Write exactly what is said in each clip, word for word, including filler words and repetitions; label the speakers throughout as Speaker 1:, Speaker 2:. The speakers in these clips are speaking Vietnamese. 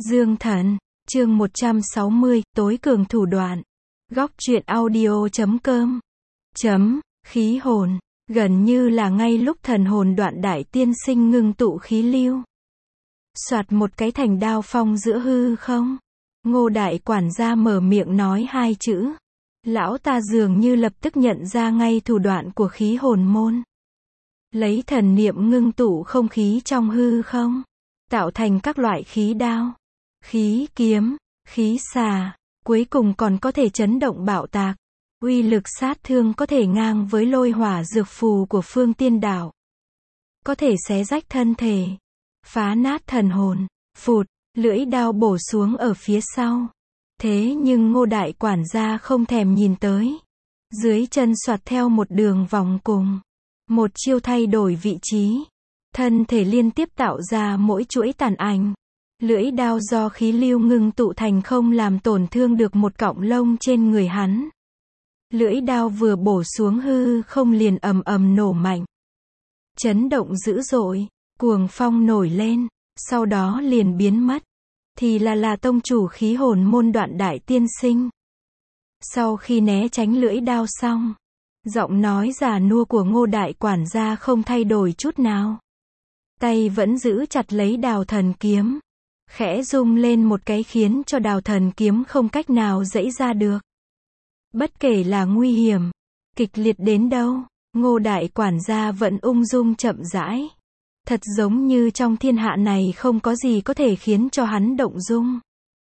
Speaker 1: Dương Thần, chương một trăm sáu mươi, tối cường thủ đoạn. Góc truyện audio chấm com. Chấm, khí hồn. Gần như là ngay lúc thần hồn đoạn đại tiên sinh ngưng tụ khí lưu. Soạt một cái thành đao phong giữa hư không. Ngô đại quản gia mở miệng nói hai chữ. Lão ta dường như lập tức nhận ra ngay thủ đoạn của khí hồn môn. Lấy thần niệm ngưng tụ không khí trong hư không. Tạo thành các loại khí đao, khí kiếm, khí xà, cuối cùng còn có thể chấn động bạo tạc. Uy lực sát thương có thể ngang với lôi hỏa dược phù của phương tiên đạo. Có thể xé rách thân thể, phá nát thần hồn, phụt, lưỡi đao bổ xuống ở phía sau. Thế nhưng Ngô đại quản gia không thèm nhìn tới. Dưới chân xoạt theo một đường vòng cùng. Một chiêu thay đổi vị trí. Thân thể liên tiếp tạo ra mỗi chuỗi tàn ảnh. Lưỡi đao do khí lưu ngưng tụ thành không làm tổn thương được một cọng lông trên người hắn. Lưỡi đao vừa bổ xuống hư không liền ầm ầm nổ mạnh. Chấn động dữ dội, cuồng phong nổi lên, sau đó liền biến mất. Thì là là tông chủ khí hồn môn đoạn đại tiên sinh. Sau khi né tránh lưỡi đao xong, giọng nói già nua của Ngô đại quản gia không thay đổi chút nào. Tay vẫn giữ chặt lấy đào thần kiếm. Khẽ rung lên một cái khiến cho đào thần kiếm không cách nào giãy ra được. Bất kể là nguy hiểm, kịch liệt đến đâu, Ngô đại quản gia vẫn ung dung chậm rãi. Thật giống như trong thiên hạ này không có gì có thể khiến cho hắn động dung.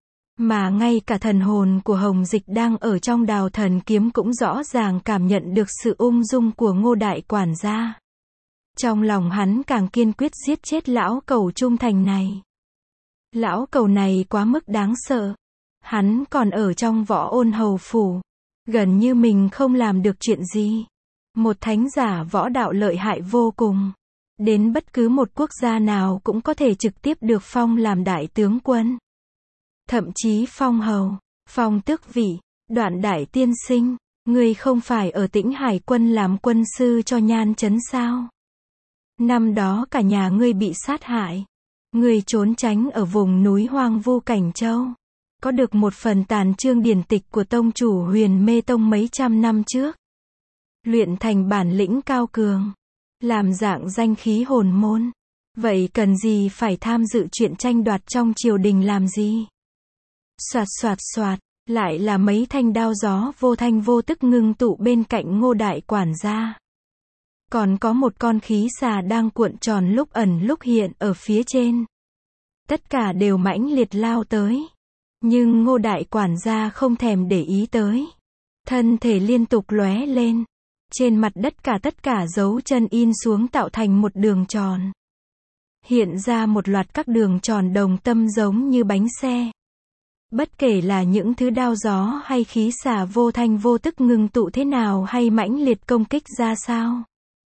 Speaker 1: Mà ngay cả thần hồn của Hồng Dịch đang ở trong đào thần kiếm cũng rõ ràng cảm nhận được sự ung dung của Ngô đại quản gia. Trong lòng hắn càng kiên quyết giết chết lão cẩu trung thành này. Lão cẩu này quá mức đáng sợ. Hắn còn ở trong Võ Ôn Hầu phủ. Gần như mình không làm được chuyện gì. Một thánh giả võ đạo lợi hại vô cùng. Đến bất cứ một quốc gia nào cũng có thể trực tiếp được phong làm đại tướng quân. Thậm chí phong hầu, phong tước vị, đoạn đại tiên sinh. Người không phải ở Tĩnh Hải quân làm quân sư cho Nhan Chấn sao? Năm đó cả nhà ngươi bị sát hại. Ngươi trốn tránh ở vùng núi hoang vu Cảnh Châu. Có được một phần tàn chương điển tịch của tông chủ Huyền Mê Tông mấy trăm năm trước. Luyện thành bản lĩnh cao cường. Làm dạng danh khí hồn môn. Vậy cần gì phải tham dự chuyện tranh đoạt trong triều đình làm gì? Soạt soạt soạt, lại là mấy thanh đao gió vô thanh vô tức ngưng tụ bên cạnh Ngô đại quản gia. Còn có một con khí xà đang cuộn tròn lúc ẩn lúc hiện ở phía trên. Tất cả đều mãnh liệt lao tới. Nhưng Ngô đại quản gia không thèm để ý tới. Thân thể liên tục lóe lên. Trên mặt đất cả tất cả dấu chân in xuống tạo thành một đường tròn. Hiện ra một loạt các đường tròn đồng tâm giống như bánh xe. Bất kể là những thứ đao gió hay khí xà vô thanh vô tức ngưng tụ thế nào hay mãnh liệt công kích ra sao.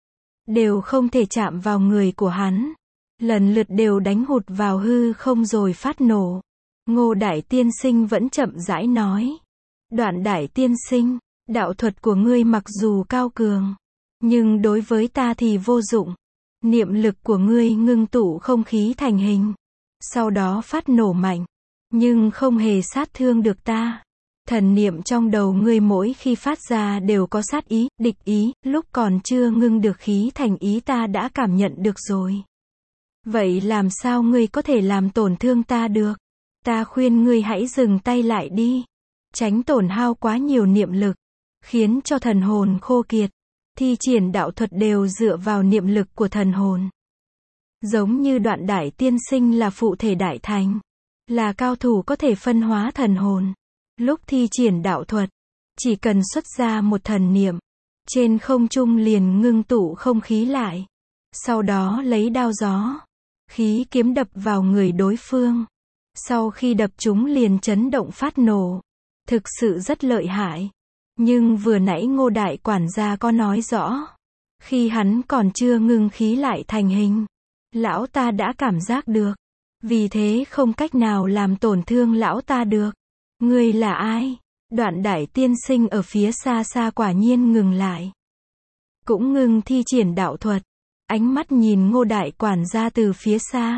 Speaker 1: Đều không thể chạm vào người của hắn. Lần lượt đều đánh hụt vào hư không rồi phát nổ. Ngô đại tiên sinh vẫn chậm rãi nói. Đoạn đại tiên sinh, đạo thuật của ngươi mặc dù cao cường, nhưng đối với ta thì vô dụng. Niệm lực của ngươi ngưng tụ không khí thành hình. Sau đó phát nổ mạnh. Nhưng không hề sát thương được ta. Thần niệm trong đầu ngươi mỗi khi phát ra đều có sát ý, địch ý, lúc còn chưa ngưng được khí thành ý ta đã cảm nhận được rồi. Vậy làm sao ngươi có thể làm tổn thương ta được? Ta khuyên ngươi hãy dừng tay lại đi. Tránh tổn hao quá nhiều niệm lực. Khiến cho thần hồn khô kiệt. Thi triển đạo thuật đều dựa vào niệm lực của thần hồn. Giống như đoạn đại tiên sinh là phụ thể đại thành. Là cao thủ có thể phân hóa thần hồn. Lúc thi triển đạo thuật, chỉ cần xuất ra một thần niệm, trên không trung liền ngưng tụ không khí lại. Sau đó lấy đao gió, khí kiếm đập vào người đối phương. Sau khi đập chúng liền chấn động phát nổ. Thực sự rất lợi hại. Nhưng vừa nãy Ngô đại quản gia có nói rõ. Khi hắn còn chưa ngưng khí lại thành hình, lão ta đã cảm giác được. Vì thế không cách nào làm tổn thương lão ta được. Ngươi là ai? Đoạn đại tiên sinh ở phía xa xa quả nhiên ngừng lại. Cũng ngừng thi triển đạo thuật. Ánh mắt nhìn Ngô đại quản gia từ phía xa.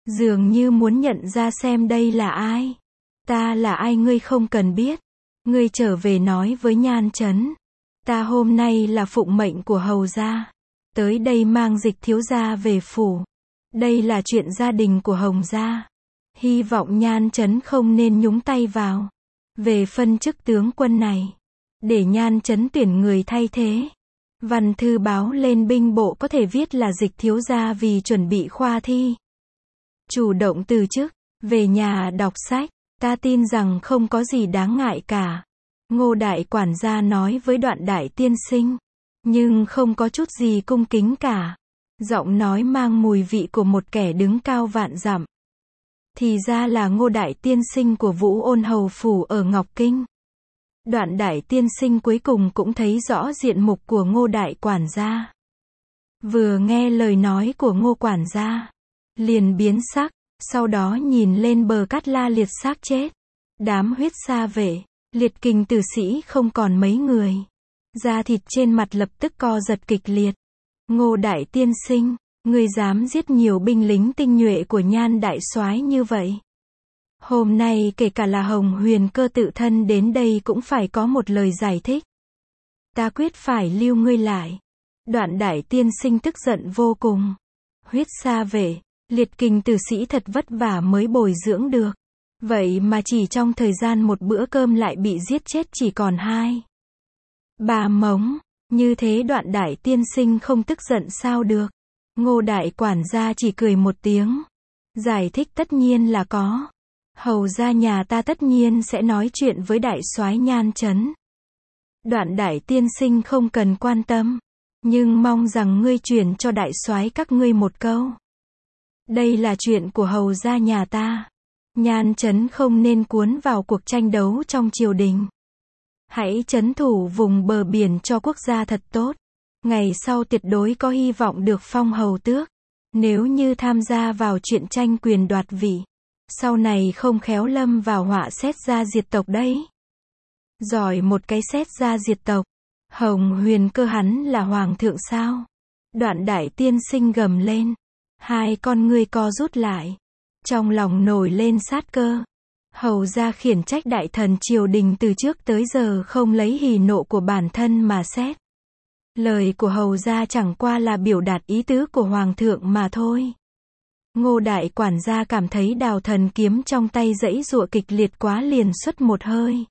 Speaker 1: Dường như muốn nhận ra xem đây là ai. Ta là ai ngươi không cần biết. Ngươi trở về nói với Nhan Chấn. Ta hôm nay là phụng mệnh của hầu gia. Tới đây mang Dịch thiếu gia về phủ. Đây là chuyện gia đình của Hồng gia. Hy vọng Nhan Chấn không nên nhúng tay vào. Về phân chức tướng quân này. Để Nhan Chấn tuyển người thay thế. Văn thư báo lên binh bộ có thể viết là Dịch thiếu gia vì chuẩn bị khoa thi. Chủ động từ chức. Về nhà đọc sách. Ta tin rằng không có gì đáng ngại cả. Ngô đại quản gia nói với Đoạn đại tiên sinh. Nhưng không có chút gì cung kính cả. Giọng nói mang mùi vị của một kẻ đứng cao vạn dặm. Thì ra là Ngô đại tiên sinh của Vũ Ôn hầu phủ ở Ngọc Kinh. Đoạn đại tiên sinh cuối cùng cũng thấy rõ diện mục của Ngô đại quản gia. Vừa nghe lời nói của Ngô quản gia, liền biến sắc, sau đó nhìn lên bờ cát la liệt xác chết. Đám huyết sa vệ, liệt kình tử sĩ không còn mấy người. Da thịt trên mặt lập tức co giật kịch liệt. Ngô đại tiên sinh, ngươi dám giết nhiều binh lính tinh nhuệ của Nhan đại soái như vậy. Hôm nay kể cả là Hồng Huyền Cơ tự thân đến đây cũng phải có một lời giải thích. Ta quyết phải lưu ngươi lại. Đoạn đại tiên sinh tức giận vô cùng. Huyết sa vệ, liệt kình tử sĩ thật vất vả mới bồi dưỡng được. Vậy mà chỉ trong thời gian một bữa cơm lại bị giết chết chỉ còn hai. Bà mống, như thế Đoạn đại tiên sinh không tức giận sao được. Ngô đại quản gia chỉ cười một tiếng. Giải thích tất nhiên là có. Hầu gia nhà ta tất nhiên sẽ nói chuyện với đại soái Nhan Chấn. Đoạn đại tiên sinh không cần quan tâm. Nhưng mong rằng ngươi truyền cho đại soái các ngươi một câu. Đây là chuyện của hầu gia nhà ta. Nhan Chấn không nên cuốn vào cuộc tranh đấu trong triều đình. Hãy trấn thủ vùng bờ biển cho quốc gia thật tốt. Ngày sau tuyệt đối có hy vọng được phong hầu tước. Nếu như tham gia vào chuyện tranh quyền đoạt vị, sau này không khéo lâm vào họa xét gia diệt tộc đấy. Giỏi một cái xét gia diệt tộc. Hồng Huyền Cơ hắn là hoàng thượng sao? Đoạn đại tiên sinh gầm lên. Hai con ngươi co rút lại. Trong lòng nổi lên sát cơ. Hầu gia khiển trách đại thần triều đình từ trước tới giờ không lấy hỉ nộ của bản thân mà xét. Lời của hầu gia chẳng qua là biểu đạt ý tứ của hoàng thượng mà thôi. Ngô đại quản gia cảm thấy đào thần kiếm trong tay giãy giụa kịch liệt quá liền xuất một hơi.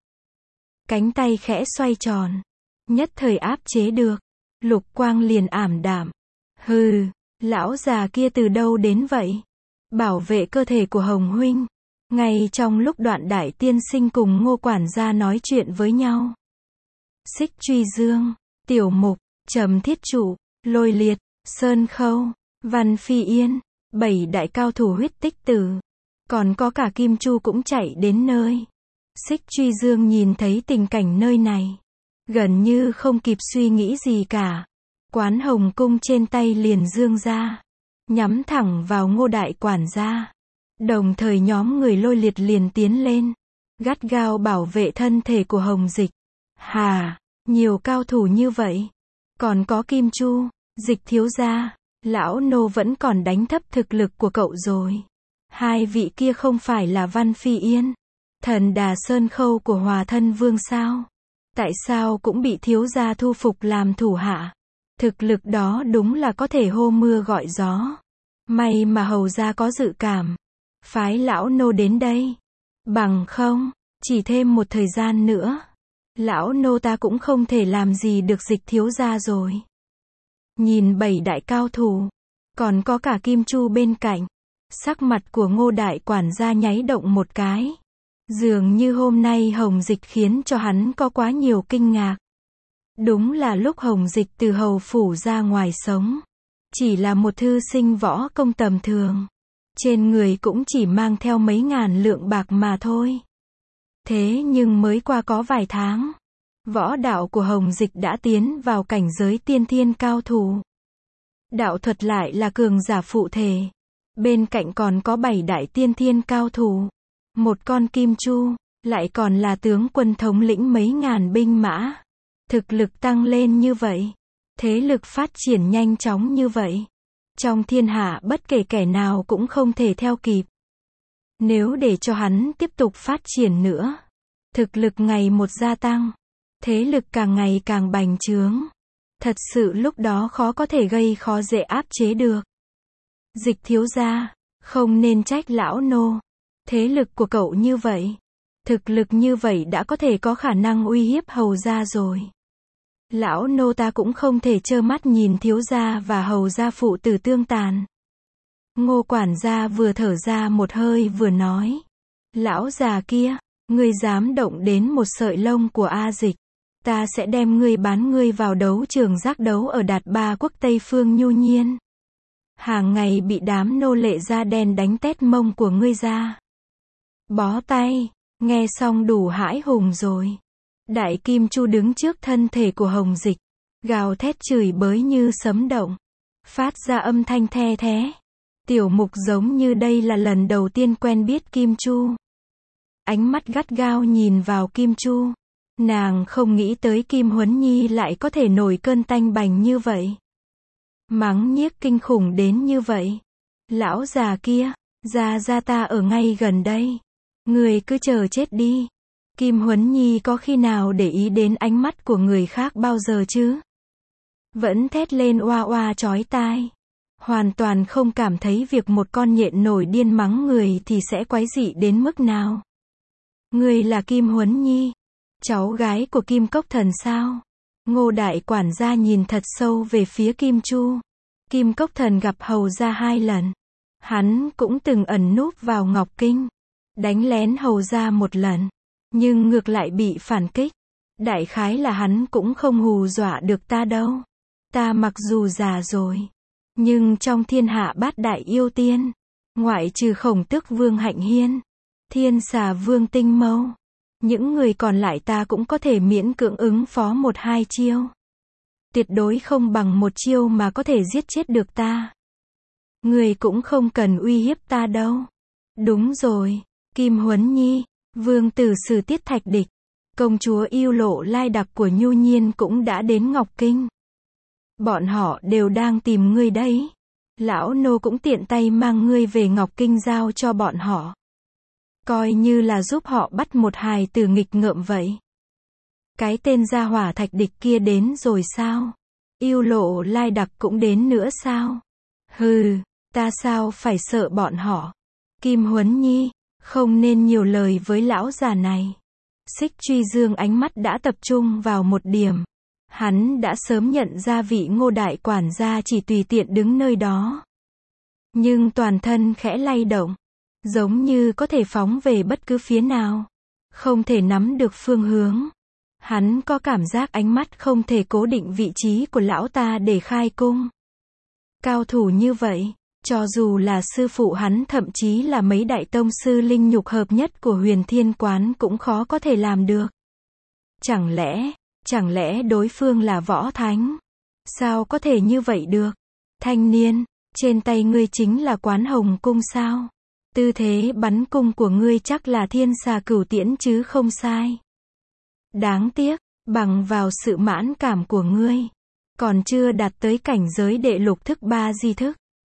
Speaker 1: Cánh tay khẽ xoay tròn. Nhất thời áp chế được. Lục quang liền ảm đạm. Hừ, lão già kia từ đâu đến vậy? Bảo vệ cơ thể của Hồng huynh. Ngay trong lúc Đoạn đại tiên sinh cùng Ngô quản gia nói chuyện với nhau. Xích Truy Dương, Tiểu Mục, Trầm Thiết Trụ, Lôi Liệt, Sơn Khâu, Văn Phi Yên, bảy đại cao thủ huyết tích tử. Còn có cả Kim Chu cũng chạy đến nơi. Xích Truy Dương nhìn thấy tình cảnh nơi này. Gần như không kịp suy nghĩ gì cả. Quán hồng cung trên tay liền dương ra. Nhắm thẳng vào Ngô đại quản gia. Đồng thời nhóm người Lôi Liệt liền tiến lên. Gắt gao bảo vệ thân thể của Hồng Dịch. Hà, nhiều cao thủ như vậy. Còn có Kim Chu, Dịch thiếu gia. Lão nô vẫn còn đánh thấp thực lực của cậu rồi. Hai vị kia không phải là Văn Phi Yên, Thần Đà Sơn Khâu của Hòa Thân Vương sao? Tại sao cũng bị thiếu gia thu phục làm thủ hạ? Thực lực đó đúng là có thể hô mưa gọi gió. May mà hầu gia có dự cảm. Phái lão nô đến đây. Bằng không, chỉ thêm một thời gian nữa. Lão nô ta cũng không thể làm gì được Dịch thiếu gia rồi. Nhìn bảy đại cao thủ. Còn có cả Kim Chu bên cạnh. Sắc mặt của Ngô đại quản gia nháy động một cái. Dường như hôm nay Hồng Dịch khiến cho hắn có quá nhiều kinh ngạc. Đúng là lúc Hồng Dịch từ hầu phủ ra ngoài sống. Chỉ là một thư sinh võ công tầm thường. Trên người cũng chỉ mang theo mấy ngàn lượng bạc mà thôi. Thế nhưng mới qua có vài tháng. Võ đạo của Hồng Dịch đã tiến vào cảnh giới tiên thiên cao thủ. Đạo thuật lại là cường giả phụ thể. Bên cạnh còn có bảy đại tiên thiên cao thủ. Một con Kim Chu, lại còn là tướng quân thống lĩnh mấy ngàn binh mã. Thực lực tăng lên như vậy. Thế lực phát triển nhanh chóng như vậy. Trong thiên hạ bất kể kẻ nào cũng không thể theo kịp. Nếu để cho hắn tiếp tục phát triển nữa, thực lực ngày một gia tăng, thế lực càng ngày càng bành trướng, thật sự lúc đó khó có thể gây khó dễ áp chế được. Dịch thiếu gia, không nên trách lão nô. Thế lực của cậu như vậy, thực lực như vậy đã có thể có khả năng uy hiếp hầu gia rồi. Lão nô ta cũng không thể trơ mắt nhìn thiếu gia và hầu gia phụ tử tương tàn. Ngô quản gia vừa thở ra một hơi vừa nói. Lão già kia, ngươi dám động đến một sợi lông của A Dịch, ta sẽ đem ngươi bán ngươi vào đấu trường giác đấu ở Đạt Ba Quốc Tây Phương Nhu Nhiên. Hàng ngày bị đám nô lệ da đen đánh tét mông của ngươi ra. Bó tay, nghe xong đủ hãi hùng rồi. Đại Kim Chu đứng trước thân thể của Hồng Dịch, gào thét chửi bới như sấm động, phát ra âm thanh the thé. Tiểu Mục giống như đây là lần đầu tiên quen biết Kim Chu. Ánh mắt gắt gao nhìn vào Kim Chu. Nàng không nghĩ tới Kim Huấn Nhi lại có thể nổi cơn tanh bành như vậy. Mắng nhiếc kinh khủng đến như vậy. Lão già kia, gia gia ta ở ngay gần đây. Người cứ chờ chết đi. Kim Huấn Nhi có khi nào để ý đến ánh mắt của người khác bao giờ chứ? Vẫn thét lên oa oa chói tai. Hoàn toàn không cảm thấy việc một con nhện nổi điên mắng người thì sẽ quái dị đến mức nào. Người là Kim Huấn Nhi, cháu gái của Kim Cốc Thần sao? Ngô đại quản gia nhìn thật sâu về phía Kim Chu. Kim Cốc Thần gặp hầu gia hai lần. Hắn cũng từng ẩn núp vào Ngọc Kinh, đánh lén hầu gia một lần, nhưng ngược lại bị phản kích. Đại khái là hắn cũng không hù dọa được ta đâu. Ta mặc dù già rồi, nhưng trong thiên hạ bát đại yêu tiên, ngoại trừ Khổng Tước Vương Hạnh Hiên, Thiên Xà Vương Tinh Mâu, những người còn lại ta cũng có thể miễn cưỡng ứng phó một hai chiêu. Tuyệt đối không bằng một chiêu mà có thể giết chết được ta. Người cũng không cần uy hiếp ta đâu. Đúng rồi, Kim Huấn Nhi, Vương tử Sử Tiết Thạch Địch, công chúa yêu lộ Lai Đặc của Nhu Nhiên cũng đã đến Ngọc Kinh. Bọn họ đều đang tìm ngươi đấy. Lão nô cũng tiện tay mang ngươi về Ngọc Kinh giao cho bọn họ. Coi như là giúp họ bắt một hài tử nghịch ngợm vậy. Cái tên gia hỏa Thạch Địch kia đến rồi sao? Yêu lộ Lai Đặc cũng đến nữa sao? Hừ, ta sao phải sợ bọn họ? Kim Huấn Nhi, không nên nhiều lời với lão già này. Xích Truy Dương ánh mắt đã tập trung vào một điểm. Hắn đã sớm nhận ra vị Ngô đại quản gia chỉ tùy tiện đứng nơi đó. Nhưng toàn thân khẽ lay động, giống như có thể phóng về bất cứ phía nào. Không thể nắm được phương hướng. Hắn có cảm giác ánh mắt không thể cố định vị trí của lão ta để khai cung. Cao thủ như vậy, cho dù là sư phụ hắn thậm chí là mấy đại tông sư linh nhục hợp nhất của Huyền Thiên Quán cũng khó có thể làm được. Chẳng lẽ, chẳng lẽ đối phương là võ thánh? Sao có thể như vậy được? Thanh niên, trên tay ngươi chính là Quán Hồng Cung sao? Tư thế bắn cung của ngươi chắc là Thiên Xà Cửu Tiễn chứ không sai. Đáng tiếc, bằng vào sự mãn cảm của ngươi, còn chưa đạt tới cảnh giới đệ lục thức ba di thức.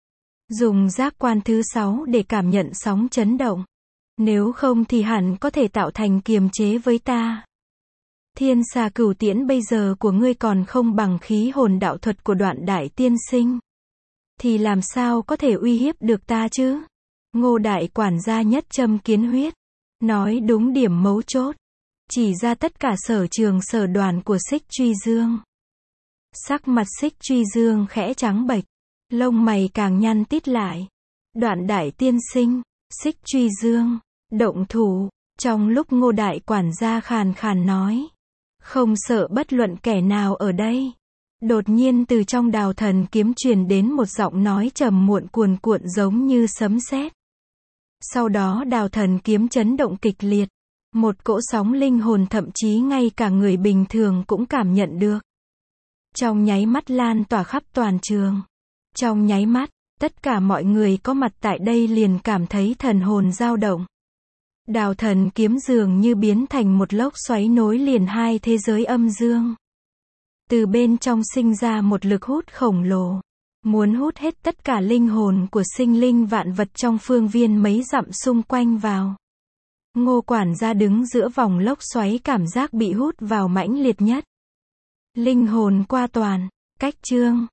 Speaker 1: Dùng giác quan thứ sáu để cảm nhận sóng chấn động. Nếu không thì hẳn có thể tạo thành kiềm chế với ta. Thiên Xà Cửu Tiễn bây giờ của ngươi còn không bằng khí hồn đạo thuật của Đoạn Đại tiên sinh. Thì làm sao có thể uy hiếp được ta chứ? Ngô đại quản gia nhất châm kiến huyết. Nói đúng điểm mấu chốt. Chỉ ra tất cả sở trường sở đoàn của Xích Truy Dương. Sắc mặt Xích Truy Dương khẽ trắng bệch. Lông mày càng nhăn tít lại. Đoạn Đại tiên sinh, Xích Truy Dương, động thủ. Trong lúc Ngô đại quản gia khàn khàn nói. Không sợ bất luận kẻ nào ở đây. Đột nhiên từ trong Đào Thần Kiếm truyền đến một giọng nói trầm muộn cuồn cuộn giống như sấm sét. Sau đó Đào Thần Kiếm chấn động kịch liệt. Một cỗ sóng linh hồn thậm chí ngay cả người bình thường cũng cảm nhận được. Trong nháy mắt lan tỏa khắp toàn trường. Trong nháy mắt, tất cả mọi người có mặt tại đây liền cảm thấy thần hồn dao động. Đào Thần Kiếm dường như biến thành một lốc xoáy nối liền hai thế giới âm dương. Từ bên trong sinh ra một lực hút khổng lồ. Muốn hút hết tất cả linh hồn của sinh linh vạn vật trong phương viên mấy dặm xung quanh vào. Ngô quản gia đứng giữa vòng lốc xoáy, cảm giác bị hút vào mãnh liệt nhất. Linh hồn qua toàn. Cách chương